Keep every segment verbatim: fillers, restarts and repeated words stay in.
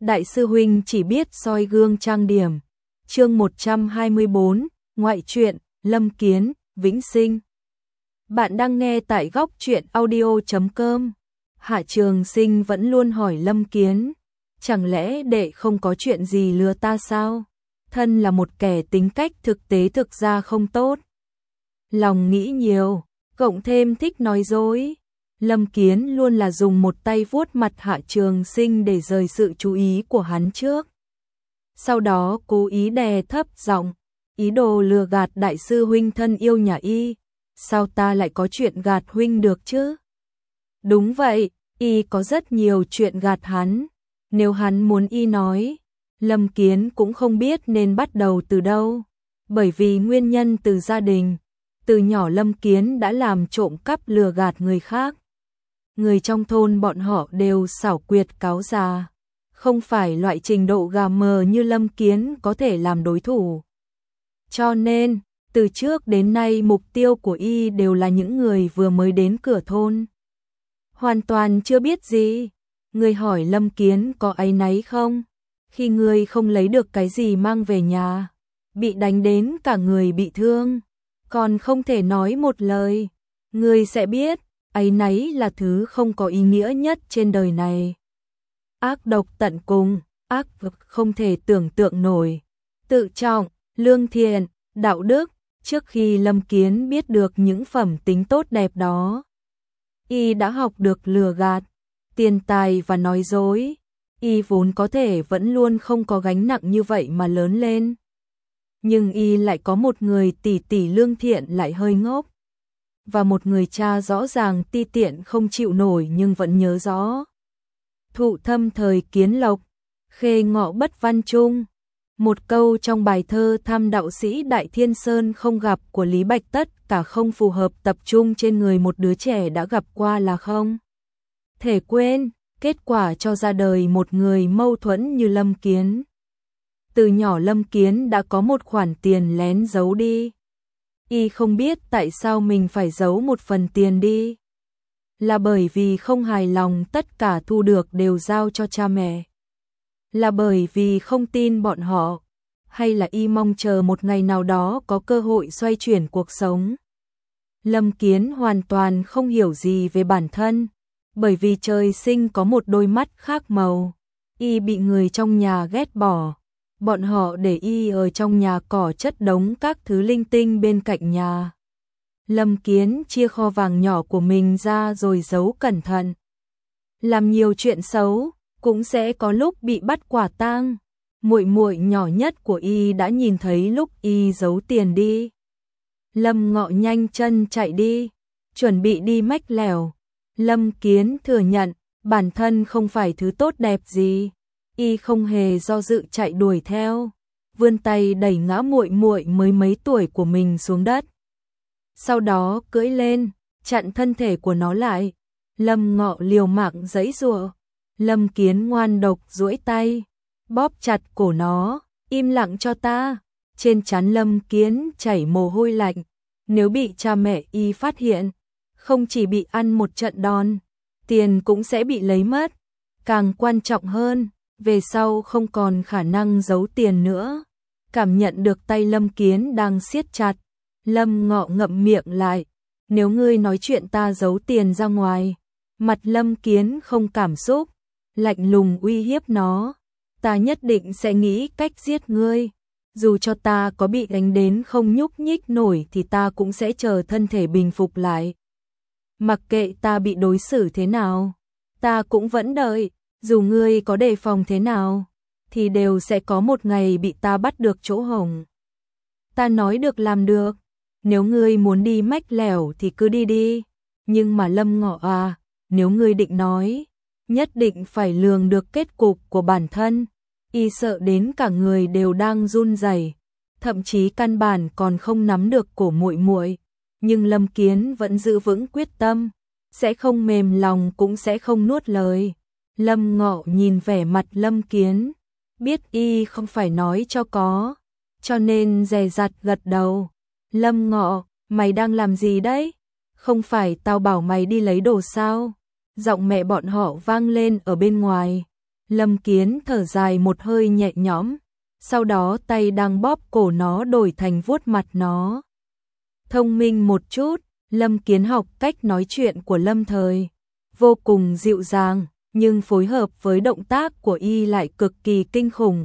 Đại sư huynh chỉ biết soi gương trang điểm. Chương một trăm hai mươi bốn, ngoại truyện, Lâm Kiến, Vĩnh Sinh. Bạn đang nghe tại góc truyện audio chấm com. Hạ Trường Sinh vẫn luôn hỏi Lâm Kiến, chẳng lẽ đệ không có chuyện gì lừa ta sao? Thân là một kẻ tính cách thực tế thực ra không tốt. Lòng nghĩ nhiều, cộng thêm thích nói dối. Lâm Kiến luôn là dùng một tay vuốt mặt Hạ Trường Sinh để rời sự chú ý của hắn trước. Sau đó cố ý đè thấp giọng, ý đồ lừa gạt đại sư huynh thân yêu nhà y. Sao ta lại có chuyện gạt huynh được chứ? Đúng vậy, y có rất nhiều chuyện gạt hắn. Nếu hắn muốn y nói, Lâm Kiến cũng không biết nên bắt đầu từ đâu. Bởi vì nguyên nhân từ gia đình, từ nhỏ Lâm Kiến đã làm trộm cắp lừa gạt người khác. Người trong thôn bọn họ đều xảo quyệt cáo già, không phải loại trình độ gà mờ như Lâm Kiến có thể làm đối thủ. Cho nên, từ trước đến nay mục tiêu của y đều là những người vừa mới đến cửa thôn. Hoàn toàn chưa biết gì. Người hỏi Lâm Kiến có áy náy không? Khi người không lấy được cái gì mang về nhà, bị đánh đến cả người bị thương, còn không thể nói một lời, người sẽ biết, áy náy là thứ không có ý nghĩa nhất trên đời này. Ác độc tận cùng, ác vực không thể tưởng tượng nổi. Tự trọng, lương thiện, đạo đức, trước khi Lâm Kiến biết được những phẩm tính tốt đẹp đó, y đã học được lừa gạt, tiền tài và nói dối. Y vốn có thể vẫn luôn không có gánh nặng như vậy mà lớn lên. Nhưng y lại có một người tỷ tỷ lương thiện lại hơi ngốc, và một người cha rõ ràng ti tiện không chịu nổi nhưng vẫn nhớ rõ. Thụ thâm thời Kiến Lộc, khê ngọ bất văn trung. Một câu trong bài thơ Tham đạo sĩ Đại Thiên Sơn không gặp của Lý Bạch tất cả không phù hợp tập trung trên người một đứa trẻ đã gặp qua là không thể quên, kết quả cho ra đời một người mâu thuẫn như Lâm Kiến. Từ nhỏ Lâm Kiến đã có một khoản tiền lén giấu đi. Y không biết tại sao mình phải giấu một phần tiền đi. Là bởi vì không hài lòng tất cả thu được đều giao cho cha mẹ? Là bởi vì không tin bọn họ? Hay là y mong chờ một ngày nào đó có cơ hội xoay chuyển cuộc sống? Lâm Kiến hoàn toàn không hiểu gì về bản thân, bởi vì trời sinh có một đôi mắt khác màu. Y bị người trong nhà ghét bỏ. Bọn họ để y ở trong nhà cỏ chất đống các thứ linh tinh bên cạnh nhà. Lâm Kiến chia kho vàng nhỏ của mình ra rồi giấu cẩn thận. Làm nhiều chuyện xấu, cũng sẽ có lúc bị bắt quả tang. Muội muội nhỏ nhất của y đã nhìn thấy lúc y giấu tiền đi. Lâm Ngọ nhanh chân chạy đi, chuẩn bị đi mách lèo. Lâm Kiến thừa nhận, bản thân không phải thứ tốt đẹp gì. Y không hề do dự chạy đuổi theo, vươn tay đẩy ngã muội muội mới mấy tuổi của mình xuống đất. Sau đó cưỡi lên, chặn thân thể của nó lại. Lâm Ngọ liều mạng giãy giụa. Lâm Kiến ngoan độc duỗi tay, bóp chặt cổ nó, im lặng cho ta. Trên trán Lâm Kiến chảy mồ hôi lạnh. Nếu bị cha mẹ y phát hiện, không chỉ bị ăn một trận đòn, tiền cũng sẽ bị lấy mất. Càng quan trọng hơn, về sau không còn khả năng giấu tiền nữa. Cảm nhận được tay Lâm Kiến đang siết chặt, Lâm Ngọ ngậm miệng lại. Nếu ngươi nói chuyện ta giấu tiền ra ngoài. Mặt Lâm Kiến không cảm xúc, lạnh lùng uy hiếp nó. Ta nhất định sẽ nghĩ cách giết ngươi. Dù cho ta có bị đánh đến không nhúc nhích nổi thì ta cũng sẽ chờ thân thể bình phục lại. Mặc kệ ta bị đối xử thế nào, ta cũng vẫn đợi. Dù ngươi có đề phòng thế nào, thì đều sẽ có một ngày bị ta bắt được chỗ hổng. Ta nói được làm được. Nếu ngươi muốn đi mách lẻo thì cứ đi đi. Nhưng mà Lâm Ngọ à, nếu ngươi định nói, nhất định phải lường được kết cục của bản thân. Y sợ đến cả người đều đang run rẩy, thậm chí căn bản còn không nắm được cổ muội muội. Nhưng Lâm Kiến vẫn giữ vững quyết tâm, sẽ không mềm lòng cũng sẽ không nuốt lời. Lâm Ngọ nhìn vẻ mặt Lâm Kiến, biết y không phải nói cho có, cho nên dè dặt gật đầu. Lâm Ngọ, mày đang làm gì đấy? Không phải tao bảo mày đi lấy đồ sao? Giọng mẹ bọn họ vang lên ở bên ngoài. Lâm Kiến thở dài một hơi nhẹ nhõm, sau đó tay đang bóp cổ nó đổi thành vuốt mặt nó. Thông minh một chút, Lâm Kiến học cách nói chuyện của Lâm Thời, vô cùng dịu dàng, nhưng phối hợp với động tác của y lại cực kỳ kinh khủng.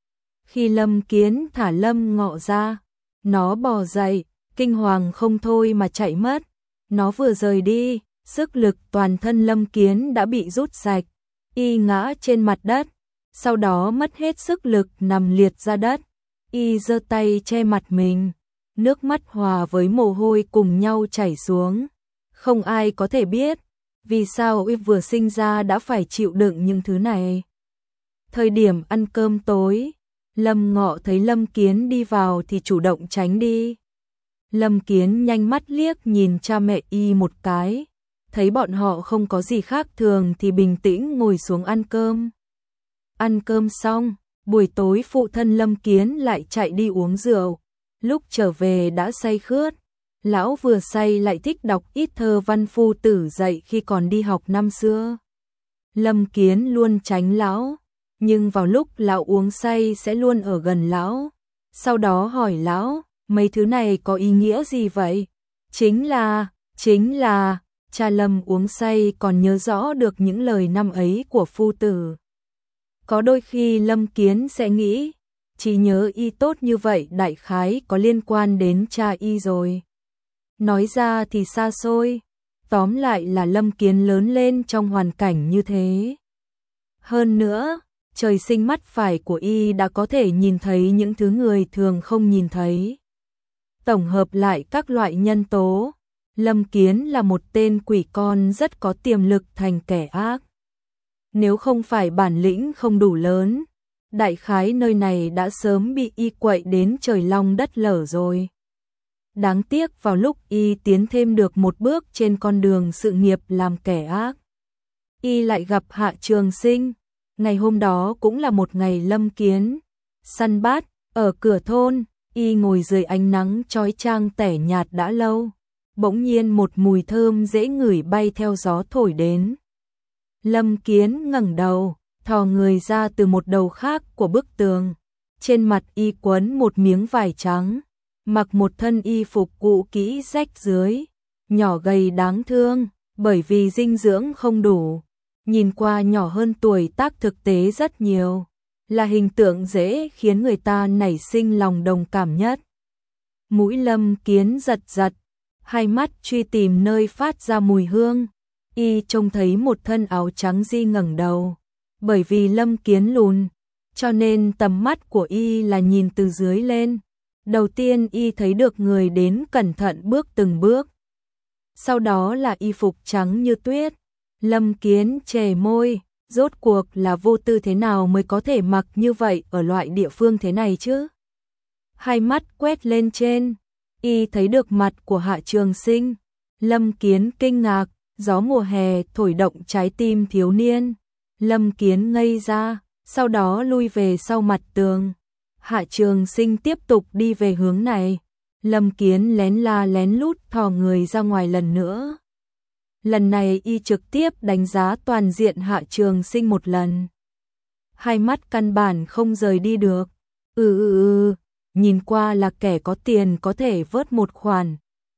Khi Lâm Kiến thả Lâm Ngọ ra, nó bò dậy, kinh hoàng không thôi mà chạy mất. Nó vừa rời đi, sức lực toàn thân Lâm Kiến đã bị rút sạch, y ngã trên mặt đất, sau đó mất hết sức lực nằm liệt ra đất. Y giơ tay che mặt mình, nước mắt hòa với mồ hôi cùng nhau chảy xuống. Không ai có thể biết vì sao y vừa sinh ra đã phải chịu đựng những thứ này. Thời điểm ăn cơm tối, Lâm Ngọ thấy Lâm Kiến đi vào thì chủ động tránh đi. Lâm Kiến nhanh mắt liếc nhìn cha mẹ y một cái, thấy bọn họ không có gì khác thường thì bình tĩnh ngồi xuống ăn cơm. Ăn cơm xong, buổi tối phụ thân Lâm Kiến lại chạy đi uống rượu, lúc trở về đã say khướt. Lão vừa say lại thích đọc ít thơ văn phu tử dạy khi còn đi học năm xưa. Lâm Kiến luôn tránh lão, nhưng vào lúc lão uống say sẽ luôn ở gần lão. Sau đó hỏi lão, mấy thứ này có ý nghĩa gì vậy? Chính là, chính là, cha Lâm uống say còn nhớ rõ được những lời năm ấy của phu tử. Có đôi khi Lâm Kiến sẽ nghĩ, chỉ nhớ y tốt như vậy đại khái có liên quan đến cha y rồi. Nói ra thì xa xôi, tóm lại là Lâm Kiến lớn lên trong hoàn cảnh như thế. Hơn nữa, trời sinh mắt phải của y đã có thể nhìn thấy những thứ người thường không nhìn thấy. Tổng hợp lại các loại nhân tố, Lâm Kiến là một tên quỷ con rất có tiềm lực thành kẻ ác. Nếu không phải bản lĩnh không đủ lớn, đại khái nơi này đã sớm bị y quậy đến trời long đất lở rồi. Đáng tiếc vào lúc y tiến thêm được một bước trên con đường sự nghiệp làm kẻ ác, y lại gặp Hạ Trường Sinh. Ngày hôm đó cũng là một ngày Lâm Kiến săn bát ở cửa thôn, y ngồi dưới ánh nắng chói chang tẻ nhạt đã lâu. Bỗng nhiên một mùi thơm dễ ngửi bay theo gió thổi đến. Lâm Kiến ngẩng đầu, thò người ra từ một đầu khác của bức tường. Trên mặt y quấn một miếng vải trắng, mặc một thân y phục cũ kỹ rách rưới, nhỏ gầy đáng thương, bởi vì dinh dưỡng không đủ. Nhìn qua nhỏ hơn tuổi tác thực tế rất nhiều, là hình tượng dễ khiến người ta nảy sinh lòng đồng cảm nhất. Mũi Lâm Kiến giật giật, hai mắt truy tìm nơi phát ra mùi hương. Y trông thấy một thân áo trắng di ngẩng đầu, bởi vì Lâm Kiến lùn, cho nên tầm mắt của y là nhìn từ dưới lên. Đầu tiên y thấy được người đến cẩn thận bước từng bước. Sau đó là y phục trắng như tuyết. Lâm Kiến chề môi, rốt cuộc là vô tư thế nào mới có thể mặc như vậy ở loại địa phương thế này chứ? Hai mắt quét lên trên, y thấy được mặt của Hạ Trường Sinh. Lâm Kiến kinh ngạc, gió mùa hè thổi động trái tim thiếu niên. Lâm Kiến ngây ra, sau đó lui về sau mặt tường. Hạ Trường Sinh tiếp tục đi về hướng này. Lâm Kiến lén la lén lút thò người ra ngoài lần nữa. Lần này y trực tiếp đánh giá toàn diện Hạ Trường Sinh một lần. Hai mắt căn bản không rời đi được. Ừ ừ ừ, nhìn qua là kẻ có tiền có thể vớt một khoản.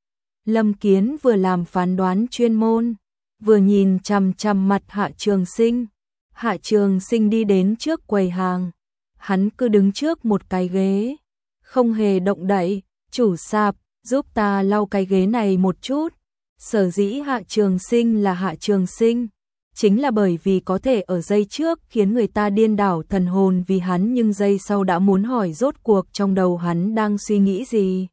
Lâm Kiến vừa làm phán đoán chuyên môn, vừa nhìn chằm chằm mặt Hạ Trường Sinh. Hạ Trường Sinh đi đến trước quầy hàng. Hắn cứ đứng trước một cái ghế, không hề động đậy. Chủ sạp, giúp ta lau cái ghế này một chút. Sở dĩ Hạ Trường Sinh là Hạ Trường Sinh, chính là bởi vì có thể ở giây trước khiến người ta điên đảo thần hồn vì hắn, nhưng giây sau đã muốn hỏi rốt cuộc trong đầu hắn đang suy nghĩ gì.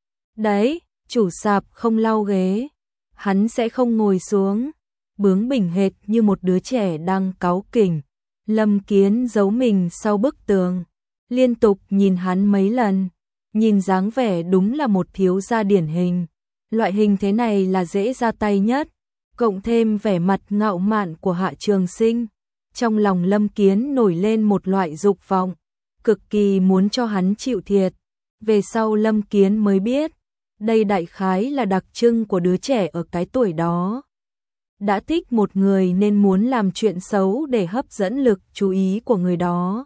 Đấy, chủ sạp không lau ghế, hắn sẽ không ngồi xuống, bướng bỉnh hệt như một đứa trẻ đang cáu kỉnh. Lâm Kiến giấu mình sau bức tường, liên tục nhìn hắn mấy lần, nhìn dáng vẻ đúng là một thiếu gia điển hình. Loại hình thế này là dễ ra tay nhất, cộng thêm vẻ mặt ngạo mạn của Hạ Trường Sinh. Trong lòng Lâm Kiến nổi lên một loại dục vọng, cực kỳ muốn cho hắn chịu thiệt. Về sau Lâm Kiến mới biết, đây đại khái là đặc trưng của đứa trẻ ở cái tuổi đó. đã thích một người nên muốn làm chuyện xấu để hấp dẫn lực chú ý của người đó.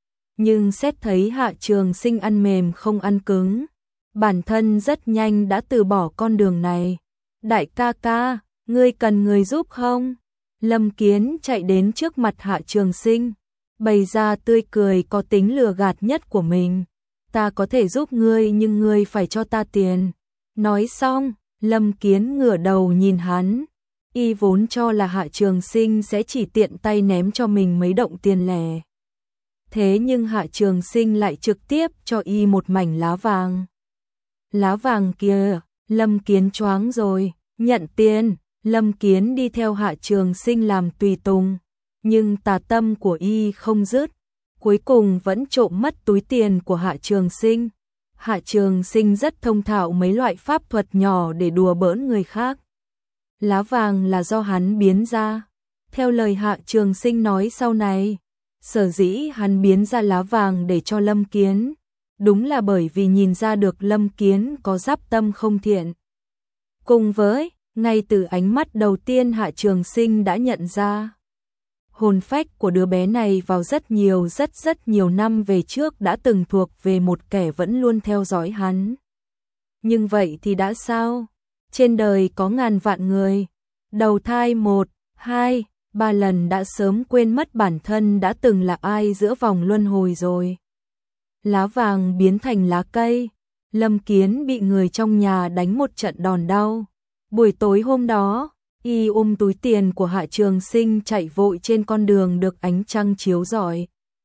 Nhưng xét thấy Hạ Trường Sinh ăn mềm không ăn cứng, bản thân rất nhanh đã từ bỏ con đường này. Đại ca ca, ngươi cần người giúp không? Lâm Kiến chạy đến trước mặt Hạ Trường Sinh, bày ra tươi cười có tính lừa gạt nhất của mình. Ta có thể giúp ngươi nhưng ngươi phải cho ta tiền. Nói xong, Lâm Kiến ngửa đầu nhìn hắn. Y vốn cho là Hạ Trường Sinh sẽ chỉ tiện tay ném cho mình mấy động tiền lẻ. Thế nhưng Hạ Trường Sinh lại trực tiếp cho Y một mảnh lá vàng. Lá vàng kia, Lâm Kiến choáng rồi, nhận tiền. Lâm Kiến đi theo Hạ Trường Sinh làm tùy tùng, nhưng tà tâm của Y không dứt, cuối cùng vẫn trộm mất túi tiền của Hạ Trường Sinh. Hạ Trường Sinh rất thông thạo mấy loại pháp thuật nhỏ để đùa bỡn người khác. Lá vàng là do hắn biến ra. Theo lời Hạ Trường Sinh nói sau này, sở dĩ hắn biến ra lá vàng để cho Lâm Kiến, đúng là bởi vì nhìn ra được Lâm Kiến có giáp tâm không thiện. Cùng với, ngay từ ánh mắt đầu tiên Hạ Trường Sinh đã nhận ra, hồn phách của đứa bé này vào rất nhiều rất rất nhiều năm về trước đã từng thuộc về một kẻ vẫn luôn theo dõi hắn. Nhưng vậy thì đã sao? Trên đời có ngàn vạn người, đầu thai một, hai, ba lần đã sớm quên mất bản thân đã từng là ai giữa vòng luân hồi rồi. Lá vàng biến thành lá cây, Lâm Kiến bị người trong nhà đánh một trận đòn đau. Buổi tối hôm đó, Y ôm túi tiền của Hạ Trường Sinh chạy vội trên con đường được ánh trăng chiếu rọi.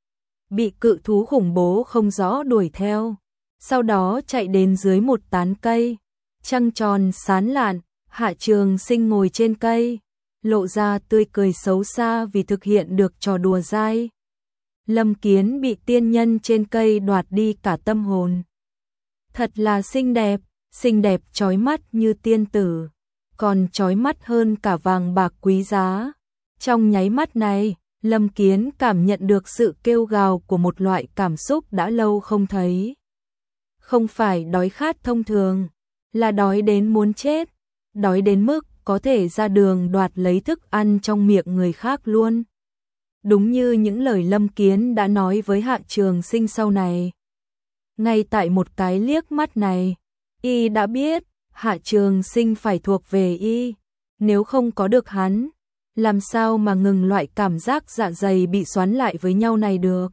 Bị cự thú khủng bố không rõ đuổi theo. Sau đó chạy đến dưới một tán cây. Trăng tròn sáng lạn, Hạ Trường Sinh ngồi trên cây, lộ ra tươi cười xấu xa vì thực hiện được trò đùa dai. Lâm Kiến bị tiên nhân trên cây đoạt đi cả tâm hồn. Thật là xinh đẹp, xinh đẹp chói mắt như tiên tử, còn chói mắt hơn cả vàng bạc quý giá. Trong nháy mắt này, Lâm Kiến cảm nhận được sự kêu gào của một loại cảm xúc đã lâu không thấy. Không phải đói khát thông thường, là đói đến muốn chết, đói đến mức có thể ra đường đoạt lấy thức ăn trong miệng người khác luôn. Đúng như những lời Lâm Kiến đã nói với Hạ Trường Sinh sau này. Ngay tại một cái liếc mắt này, Y đã biết Hạ Trường Sinh phải thuộc về Y. Nếu không có được hắn, làm sao mà ngừng loại cảm giác dạ dày bị xoắn lại với nhau này được.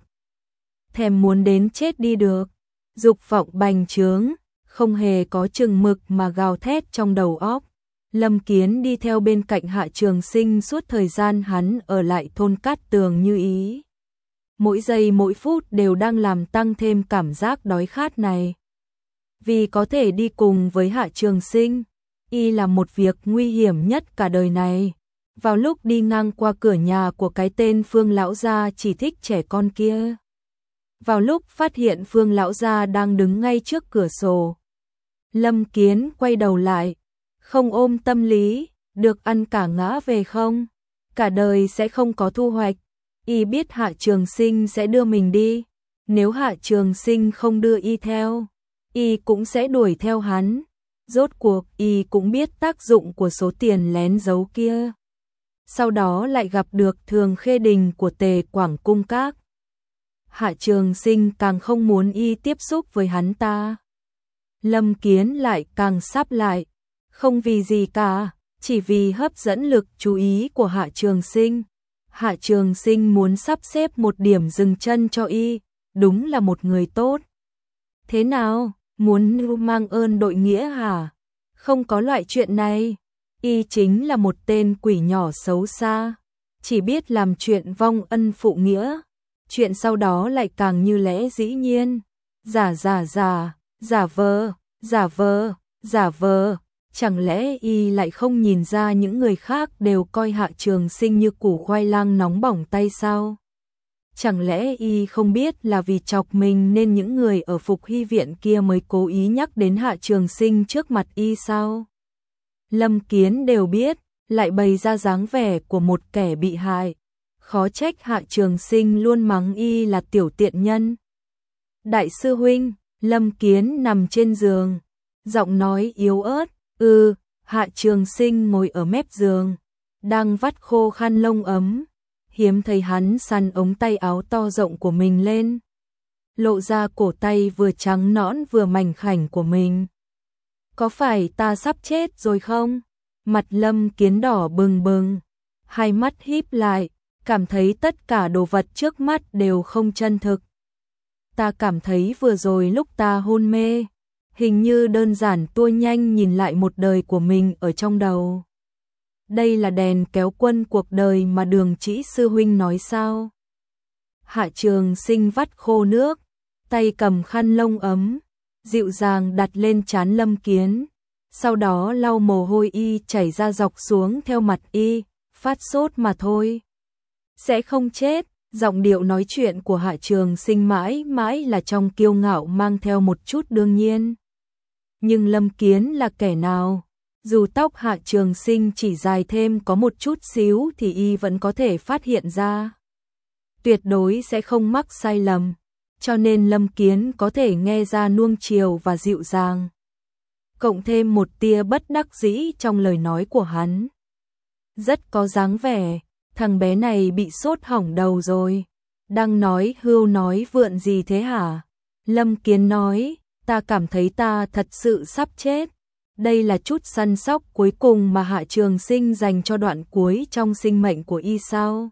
Thèm muốn đến chết đi được, dục vọng bành trướng, không hề có chừng mực mà gào thét trong đầu óc. Lâm Kiến đi theo bên cạnh Hạ Trường Sinh suốt thời gian hắn ở lại thôn Cát Tường như ý. Mỗi giây mỗi phút đều đang làm tăng thêm cảm giác đói khát này. Vì có thể đi cùng với Hạ Trường Sinh, Y là một việc nguy hiểm nhất cả đời này. Vào lúc đi ngang qua cửa nhà của cái tên Phương lão gia chỉ thích trẻ con kia. Vào lúc phát hiện Phương lão gia đang đứng ngay trước cửa sổ, Lâm Kiến quay đầu lại, không ôm tâm lý, được ăn cả ngã về không, cả đời sẽ không có thu hoạch. Y biết Hạ Trường Sinh sẽ đưa mình đi, nếu Hạ Trường Sinh không đưa Y theo, Y cũng sẽ đuổi theo hắn. Rốt cuộc Y cũng biết tác dụng của số tiền lén giấu kia. Sau đó lại gặp được Thường Khê Đình của Tề Quảng Cung Các. Hạ Trường Sinh càng không muốn Y tiếp xúc với hắn ta. Lâm Kiến lại càng sắp lại, không vì gì cả, chỉ vì hấp dẫn lực chú ý của Hạ Trường Sinh. Hạ Trường Sinh muốn sắp xếp một điểm dừng chân cho Y, đúng là một người tốt. Thế nào, muốn mang ơn đội nghĩa hả? Không có loại chuyện này. Y chính là một tên quỷ nhỏ xấu xa, chỉ biết làm chuyện vong ân phụ nghĩa. Chuyện sau đó lại càng như lẽ dĩ nhiên. Giả giả giả, giả vờ, giả vờ, giả vờ. Chẳng lẽ Y lại không nhìn ra những người khác đều coi Hạ Trường Sinh như củ khoai lang nóng bỏng tay sao? Chẳng lẽ Y không biết là vì chọc mình nên những người ở Phục Hy Viện kia mới cố ý nhắc đến Hạ Trường Sinh trước mặt Y sao? Lâm Kiến đều biết, lại bày ra dáng vẻ của một kẻ bị hại. Khó trách Hạ Trường Sinh luôn mắng Y là tiểu tiện nhân. Đại sư huynh, Lâm Kiến nằm trên giường, giọng nói yếu ớt. Ừ, Hạ Trường Sinh ngồi ở mép giường, đang vắt khô khăn lông ấm, hiếm thấy hắn săn ống tay áo to rộng của mình lên, lộ ra cổ tay vừa trắng nõn vừa mảnh khảnh của mình. Có phải ta sắp chết rồi không? Mặt Lâm Kiến đỏ bừng bừng, hai mắt híp lại, cảm thấy tất cả đồ vật trước mắt đều không chân thực. Ta cảm thấy vừa rồi lúc ta hôn mê, hình như đơn giản tua nhanh nhìn lại một đời của mình ở trong đầu. Đây là đèn kéo quân cuộc đời mà Đường Trĩ sư huynh nói sao? Hạ Trường Sinh vắt khô nước, tay cầm khăn lông ấm, dịu dàng đặt lên trán Lâm Kiến, sau đó lau mồ hôi y chảy ra dọc xuống theo mặt y, phát sốt mà thôi. Sẽ không chết. Giọng điệu nói chuyện của Hạ Trường Sinh mãi mãi là trong kiêu ngạo mang theo một chút đương nhiên. Nhưng Lâm Kiến là kẻ nào? Dù tóc Hạ Trường Sinh chỉ dài thêm có một chút xíu thì y vẫn có thể phát hiện ra. Tuyệt đối sẽ không mắc sai lầm, cho nên Lâm Kiến có thể nghe ra nuông chiều và dịu dàng. Cộng thêm một tia bất đắc dĩ trong lời nói của hắn. Rất có dáng vẻ. Thằng bé này bị sốt hỏng đầu rồi. Đang nói hưu nói vượn gì thế hả? Lâm Kiến nói, ta cảm thấy ta thật sự sắp chết. Đây là chút săn sóc cuối cùng mà Hạ Trường Sinh dành cho đoạn cuối trong sinh mệnh của y sao?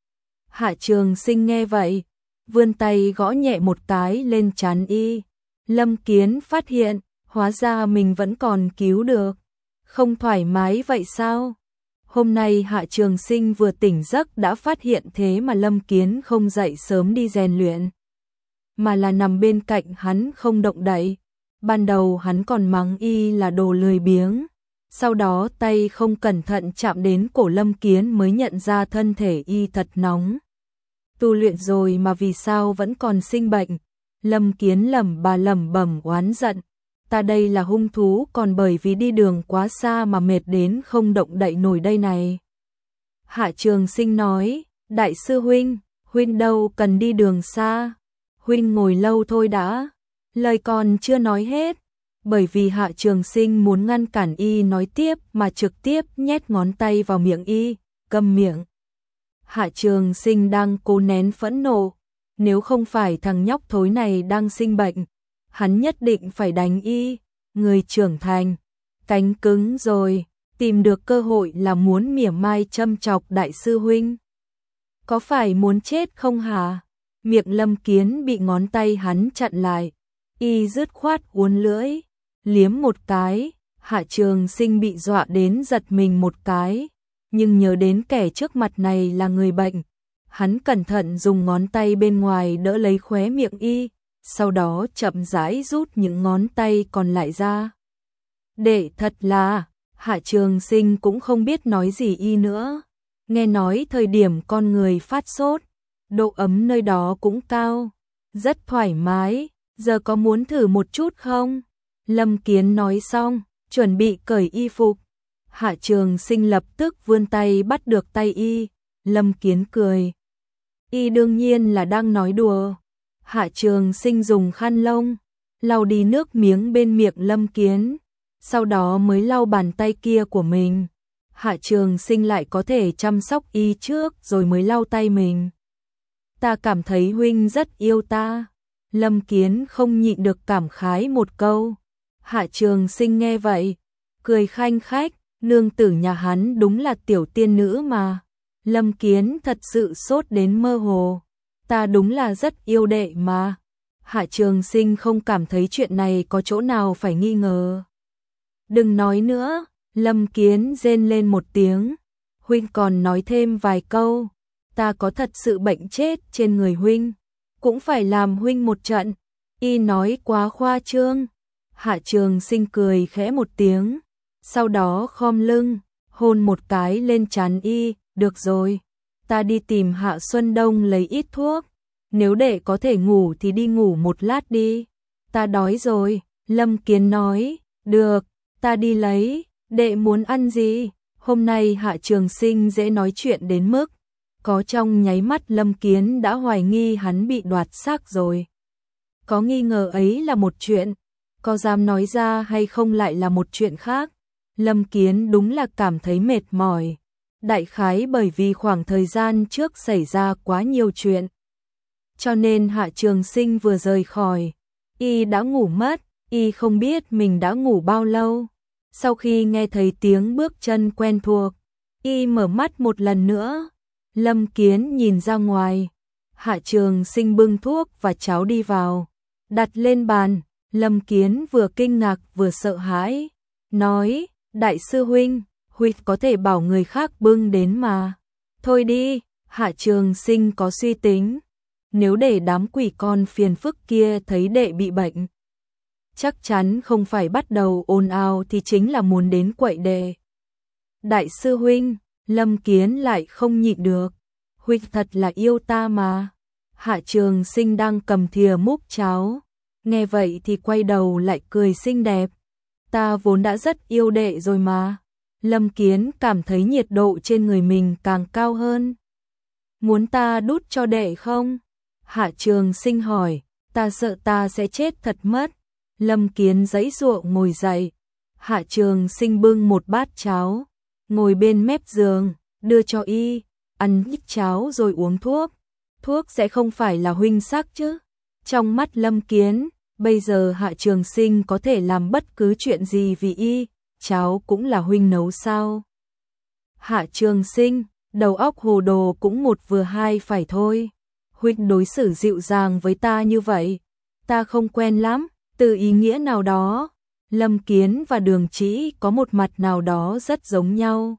Hạ Trường Sinh nghe vậy, vươn tay gõ nhẹ một cái lên trán y. Lâm Kiến phát hiện, hóa ra mình vẫn còn cứu được. Không thoải mái vậy sao? Hôm nay Hạ Trường Sinh vừa tỉnh giấc đã phát hiện thế mà Lâm Kiến không dậy sớm đi rèn luyện, mà là nằm bên cạnh hắn không động đậy. Ban đầu hắn còn mắng y là đồ lười biếng, sau đó tay không cẩn thận chạm đến cổ Lâm Kiến mới nhận ra thân thể y thật nóng. Tu luyện rồi mà vì sao vẫn còn sinh bệnh? Lâm Kiến lẩm bà lẩm bẩm oán giận. Ta đây là hung thú còn bởi vì đi đường quá xa mà mệt đến không động đậy nổi đây này. Hạ Trường Sinh nói, đại sư huynh, huynh đâu cần đi đường xa. Huynh ngồi lâu thôi đã. Lời còn chưa nói hết, bởi vì Hạ Trường Sinh muốn ngăn cản y nói tiếp mà trực tiếp nhét ngón tay vào miệng y, câm miệng. Hạ Trường Sinh đang cố nén phẫn nộ, nếu không phải thằng nhóc thối này đang sinh bệnh, hắn nhất định phải đánh y. Người trưởng thành, cánh cứng rồi, tìm được cơ hội là muốn mỉa mai châm chọc đại sư huynh. Có phải muốn chết không hả? Miệng Lâm Kiến bị ngón tay hắn chặn lại, y dứt khoát uốn lưỡi, liếm một cái. Hạ Trường Sinh bị dọa đến giật mình một cái, nhưng nhớ đến kẻ trước mặt này là người bệnh, hắn cẩn thận dùng ngón tay bên ngoài đỡ lấy khóe miệng y, sau đó chậm rãi rút những ngón tay còn lại ra. Để thật là, Hạ Trường Sinh cũng không biết nói gì y nữa. Nghe nói thời điểm con người phát sốt, độ ấm nơi đó cũng cao, rất thoải mái, giờ có muốn thử một chút không? Lâm Kiến nói xong, chuẩn bị cởi y phục. Hạ Trường Sinh lập tức vươn tay bắt được tay y. Lâm Kiến cười. Y đương nhiên là đang nói đùa. Hạ Trường Sinh dùng khăn lông lau đi nước miếng bên miệng Lâm Kiến, sau đó mới lau bàn tay kia của mình. Hạ Trường Sinh lại có thể chăm sóc y trước rồi mới lau tay mình. Ta cảm thấy huynh rất yêu ta. Lâm Kiến không nhịn được cảm khái một câu. Hạ Trường Sinh nghe vậy, cười khanh khách, nương tử nhà hắn đúng là tiểu tiên nữ mà. Lâm Kiến thật sự sốt đến mơ hồ. Ta đúng là rất yêu đệ mà. Hạ Trường Sinh không cảm thấy chuyện này có chỗ nào phải nghi ngờ. Đừng nói nữa. Lâm Kiến rên lên một tiếng. Huynh còn nói thêm vài câu. Ta có thật sự bệnh chết trên người huynh, cũng phải làm huynh một trận. Y nói quá khoa trương. Hạ Trường Sinh cười khẽ một tiếng, sau đó khom lưng, hôn một cái lên trán y. Được rồi, ta đi tìm Hạ Xuân Đông lấy ít thuốc. Nếu đệ có thể ngủ thì đi ngủ một lát đi. Ta đói rồi. Lâm Kiến nói. Được, ta đi lấy. Đệ muốn ăn gì? Hôm nay Hạ Trường Sinh dễ nói chuyện đến mức có trong nháy mắt Lâm Kiến đã hoài nghi hắn bị đoạt xác rồi. Có nghi ngờ ấy là một chuyện, có dám nói ra hay không lại là một chuyện khác. Lâm Kiến đúng là cảm thấy mệt mỏi. Đại khái bởi vì khoảng thời gian trước xảy ra quá nhiều chuyện. Cho nên Hạ Trường Sinh vừa rời khỏi, y đã ngủ mất, y không biết mình đã ngủ bao lâu. Sau khi nghe thấy tiếng bước chân quen thuộc, y mở mắt một lần nữa. Lâm Kiến nhìn ra ngoài, Hạ Trường Sinh bưng thuốc và cháo đi vào, đặt lên bàn. Lâm Kiến vừa kinh ngạc vừa sợ hãi, nói, đại sư huynh, huynh có thể bảo người khác bưng đến mà. Thôi đi, Hạ Trường Sinh có suy tính, nếu để đám quỷ con phiền phức kia thấy đệ bị bệnh, chắc chắn không phải bắt đầu ồn ào thì chính là muốn đến quậy đệ. Đại sư huynh, Lâm Kiến lại không nhịn được, huynh thật là yêu ta mà. Hạ Trường Sinh đang cầm thìa múc cháo, nghe vậy thì quay đầu lại cười xinh đẹp. Ta vốn đã rất yêu đệ rồi mà. Lâm Kiến cảm thấy nhiệt độ trên người mình càng cao hơn. Muốn ta đút cho đệ không? Hạ Trường Sinh hỏi. Ta sợ ta sẽ chết thật mất. Lâm Kiến giãy giụa ngồi dậy. Hạ Trường Sinh bưng một bát cháo, ngồi bên mép giường, đưa cho y, ăn ít cháo rồi uống thuốc. Thuốc sẽ không phải là huynh sắc chứ? Trong mắt Lâm Kiến, bây giờ Hạ Trường Sinh có thể làm bất cứ chuyện gì vì y, cháo cũng là huynh nấu sao? Hạ Trường Sinh, đầu óc hồ đồ cũng một vừa hai phải thôi. Huynh đối xử dịu dàng với ta như vậy, ta không quen lắm. Từ ý nghĩa nào đó, Lâm Kiến và Đường Trĩ có một mặt nào đó rất giống nhau.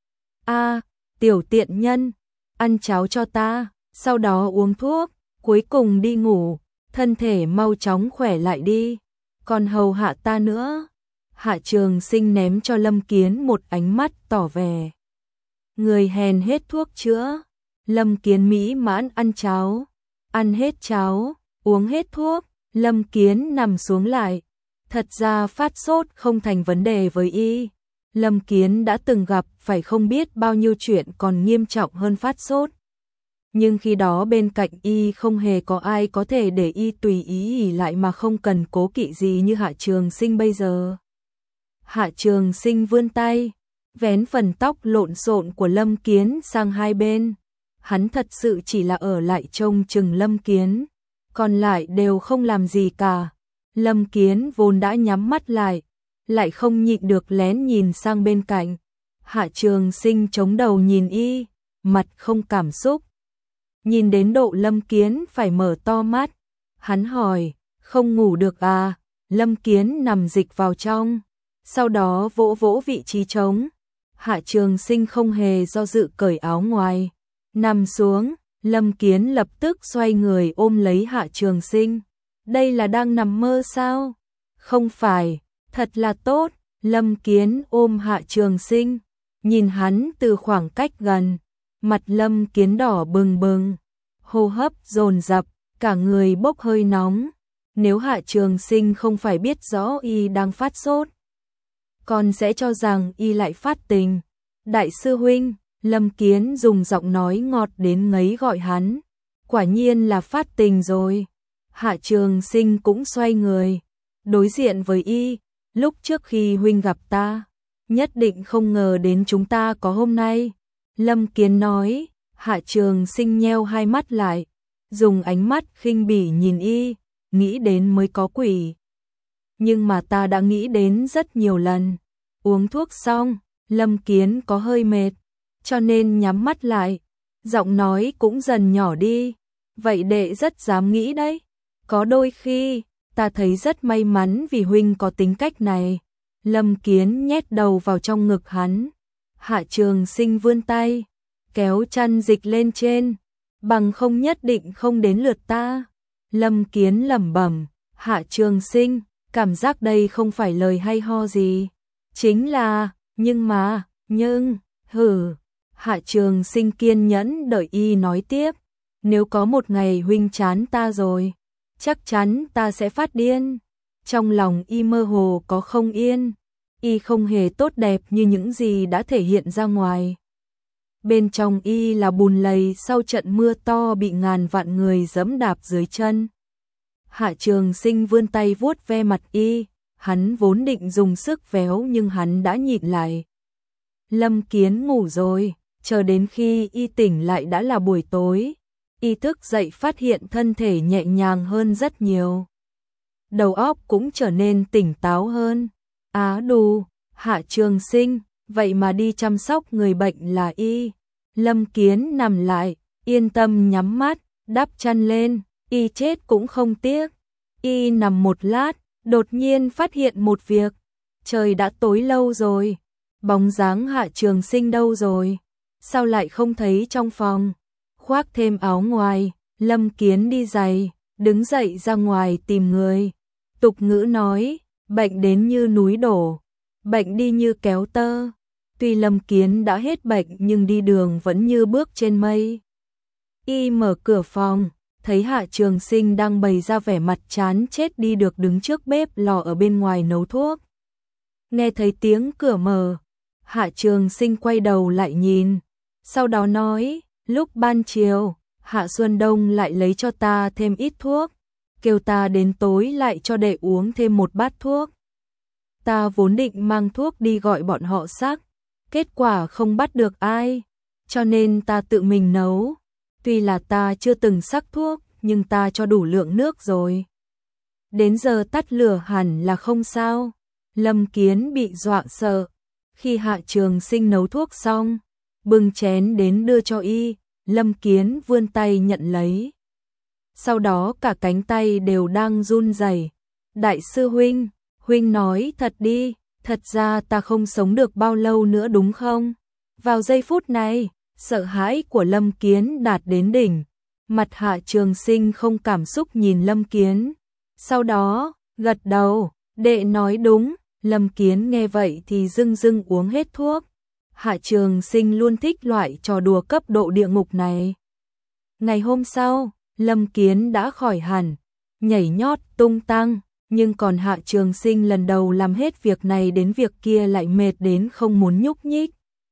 A, tiểu tiện nhân, ăn cháo cho ta, sau đó uống thuốc, cuối cùng đi ngủ, thân thể mau chóng khỏe lại đi, còn hầu hạ ta nữa. Hạ Trường Sinh ném cho Lâm Kiến một ánh mắt tỏ vẻ người hèn hết thuốc chữa. Lâm Kiến mỹ mãn ăn cháo, ăn hết cháo, uống hết thuốc. Lâm Kiến nằm xuống lại. Thật ra phát sốt không thành vấn đề với y. Lâm Kiến đã từng gặp phải không biết bao nhiêu chuyện còn nghiêm trọng hơn phát sốt. Nhưng khi đó bên cạnh y không hề có ai có thể để y tùy ý ỉ lại mà không cần cố kỵ gì như Hạ Trường Sinh bây giờ. Hạ Trường Sinh vươn tay, vén phần tóc lộn xộn của Lâm Kiến sang hai bên. Hắn thật sự chỉ là ở lại trông chừng Lâm Kiến, còn lại đều không làm gì cả. Lâm Kiến vốn đã nhắm mắt lại, lại không nhịn được lén nhìn sang bên cạnh. Hạ Trường Sinh chống đầu nhìn y, mặt không cảm xúc. Nhìn đến độ Lâm Kiến phải mở to mắt. Hắn hỏi, không ngủ được à? Lâm Kiến nằm dịch vào trong, sau đó vỗ vỗ vị trí trống. Hạ Trường Sinh không hề do dự cởi áo ngoài, nằm xuống. Lâm Kiến lập tức xoay người ôm lấy Hạ Trường Sinh. Đây là đang nằm mơ sao? Không phải, thật là tốt. Lâm Kiến ôm Hạ Trường Sinh, nhìn hắn từ khoảng cách gần. Mặt Lâm Kiến đỏ bừng bừng, hô hấp dồn dập, cả người bốc hơi nóng. Nếu Hạ Trường Sinh không phải biết rõ y đang phát sốt, còn sẽ cho rằng y lại phát tình. Đại sư huynh, Lâm Kiến dùng giọng nói ngọt đến ngấy gọi hắn. Quả nhiên là phát tình rồi. Hạ Trường Sinh cũng xoay người, đối diện với y. Lúc trước khi huynh gặp ta, nhất định không ngờ đến chúng ta có hôm nay. Lâm Kiến nói. Hạ Trường Sinh nheo hai mắt lại, dùng ánh mắt khinh bỉ nhìn y, nghĩ đến mới có quỷ. Nhưng mà ta đã nghĩ đến rất nhiều lần. Uống thuốc xong, Lâm Kiến có hơi mệt, cho nên nhắm mắt lại, giọng nói cũng dần nhỏ đi. Vậy đệ rất dám nghĩ đấy. Có đôi khi, ta thấy rất may mắn vì huynh có tính cách này. Lâm Kiến nhét đầu vào trong ngực hắn. Hạ Trường Sinh vươn tay, kéo chăn dịch lên trên, bằng không nhất định không đến lượt ta. Lâm Kiến lẩm bẩm. Hạ Trường Sinh, cảm giác đây không phải lời hay ho gì. Chính là, nhưng mà, nhưng, hử. Hạ Trường Sinh kiên nhẫn đợi y nói tiếp. Nếu có một ngày huynh chán ta rồi, chắc chắn ta sẽ phát điên. Trong lòng y mơ hồ có không yên. Y không hề tốt đẹp như những gì đã thể hiện ra ngoài. Bên trong y là bùn lầy sau trận mưa to bị ngàn vạn người giẫm đạp dưới chân. Hạ Trường Sinh vươn tay vuốt ve mặt y, hắn vốn định dùng sức véo nhưng hắn đã nhịn lại. Lâm Kiến ngủ rồi, chờ đến khi y tỉnh lại đã là buổi tối. Y thức dậy phát hiện thân thể nhẹ nhàng hơn rất nhiều. Đầu óc cũng trở nên tỉnh táo hơn. Á đù, Hạ Trường Sinh, vậy mà đi chăm sóc người bệnh là y. Lâm Kiến nằm lại, yên tâm nhắm mắt, đắp chăn lên, y chết cũng không tiếc. Y nằm một lát, đột nhiên phát hiện một việc. Trời đã tối lâu rồi, bóng dáng Hạ Trường Sinh đâu rồi? Sao lại không thấy trong phòng? Khoác thêm áo ngoài, Lâm Kiến đi giày, đứng dậy ra ngoài tìm người. Tục ngữ nói, bệnh đến như núi đổ, bệnh đi như kéo tơ. Tuy Lâm Kiến đã hết bệnh nhưng đi đường vẫn như bước trên mây. Y mở cửa phòng, thấy Hạ Trường Sinh đang bày ra vẻ mặt chán chết đi được đứng trước bếp lò ở bên ngoài nấu thuốc. Nghe thấy tiếng cửa mở, Hạ Trường Sinh quay đầu lại nhìn, sau đó nói, lúc ban chiều, Hạ Xuân Đông lại lấy cho ta thêm ít thuốc, kêu ta đến tối lại cho đệ uống thêm một bát thuốc. Ta vốn định mang thuốc đi gọi bọn họ sắc, kết quả không bắt được ai, cho nên ta tự mình nấu. Tuy là ta chưa từng sắc thuốc, nhưng ta cho đủ lượng nước rồi. Đến giờ tắt lửa hẳn là không sao. Lâm Kiến bị dọa sợ. Khi Hạ Trường Sinh nấu thuốc xong, bưng chén đến đưa cho y, Lâm Kiến vươn tay nhận lấy. Sau đó cả cánh tay đều đang run rẩy. Đại sư huynh, huynh nói thật đi, thật ra ta không sống được bao lâu nữa đúng không? Vào giây phút này, sợ hãi của Lâm Kiến đạt đến đỉnh. Mặt Hạ Trường Sinh không cảm xúc nhìn Lâm Kiến. Sau đó, gật đầu, đệ nói đúng. Lâm Kiến nghe vậy thì dưng dưng uống hết thuốc. Hạ Trường Sinh luôn thích loại trò đùa cấp độ địa ngục này. Ngày hôm sau, Lâm Kiến đã khỏi hẳn, nhảy nhót tung tăng, nhưng còn Hạ Trường Sinh lần đầu làm hết việc này đến việc kia lại mệt đến không muốn nhúc nhích.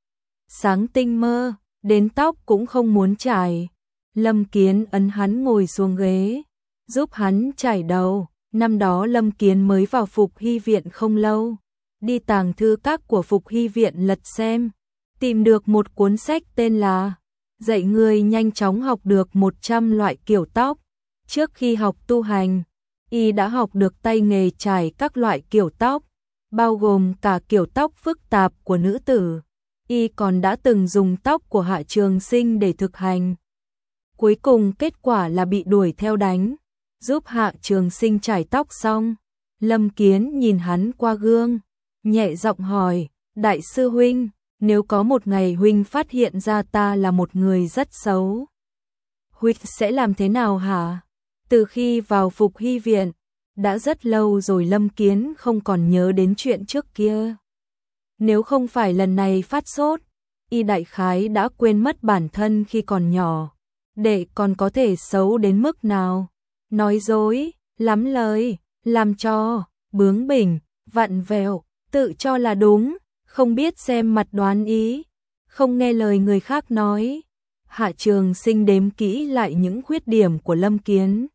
Sáng tinh mơ, đến tóc cũng không muốn chải. Lâm Kiến ấn hắn ngồi xuống ghế, giúp hắn chải đầu. Năm đó Lâm Kiến mới vào Phục Hy Viện không lâu, đi tàng thư các của Phục Hy Viện lật xem, tìm được một cuốn sách tên là Dạy người nhanh chóng học được một trăm loại kiểu tóc. Trước khi học tu hành, y đã học được tay nghề chải các loại kiểu tóc, bao gồm cả kiểu tóc phức tạp của nữ tử. Y còn đã từng dùng tóc của Hạ Trường Sinh để thực hành. Cuối cùng kết quả là bị đuổi theo đánh. Giúp Hạ Trường Sinh chải tóc xong, Lâm Kiến nhìn hắn qua gương, nhẹ giọng hỏi, đại sư huynh, nếu có một ngày huynh phát hiện ra ta là một người rất xấu, huynh sẽ làm thế nào hả? Từ khi vào Phục Hy Viện, đã rất lâu rồi Lâm Kiến không còn nhớ đến chuyện trước kia. Nếu không phải lần này phát sốt, y đại khái đã quên mất bản thân khi còn nhỏ, đệ còn có thể xấu đến mức nào. Nói dối, lắm lời, làm cho, bướng bỉnh, vặn vẹo, tự cho là đúng, không biết xem mặt đoán ý, không nghe lời người khác nói. Hạ Trường Sinh đếm kỹ lại những khuyết điểm của Lâm Kiến.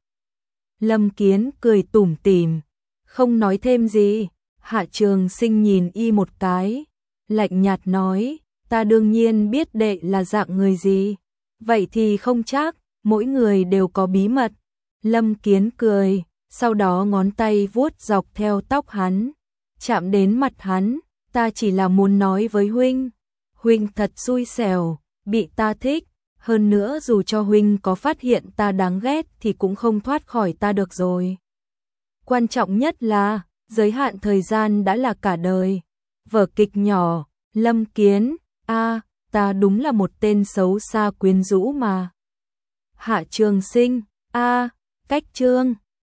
Lâm Kiến cười tủm tỉm, không nói thêm gì. Hạ Trường Sinh nhìn y một cái, lạnh nhạt nói, ta đương nhiên biết đệ là dạng người gì. Vậy thì không chắc, mỗi người đều có bí mật. Lâm Kiến cười, sau đó ngón tay vuốt dọc theo tóc hắn, chạm đến mặt hắn, ta chỉ là muốn nói với huynh, huynh thật xui xẻo, bị ta thích, hơn nữa dù cho huynh có phát hiện ta đáng ghét thì cũng không thoát khỏi ta được rồi. Quan trọng nhất là, giới hạn thời gian đã là cả đời. Vở kịch nhỏ, Lâm Kiến, a, ta đúng là một tên xấu xa quyến rũ mà. Hạ Trường Sinh, a, cách chương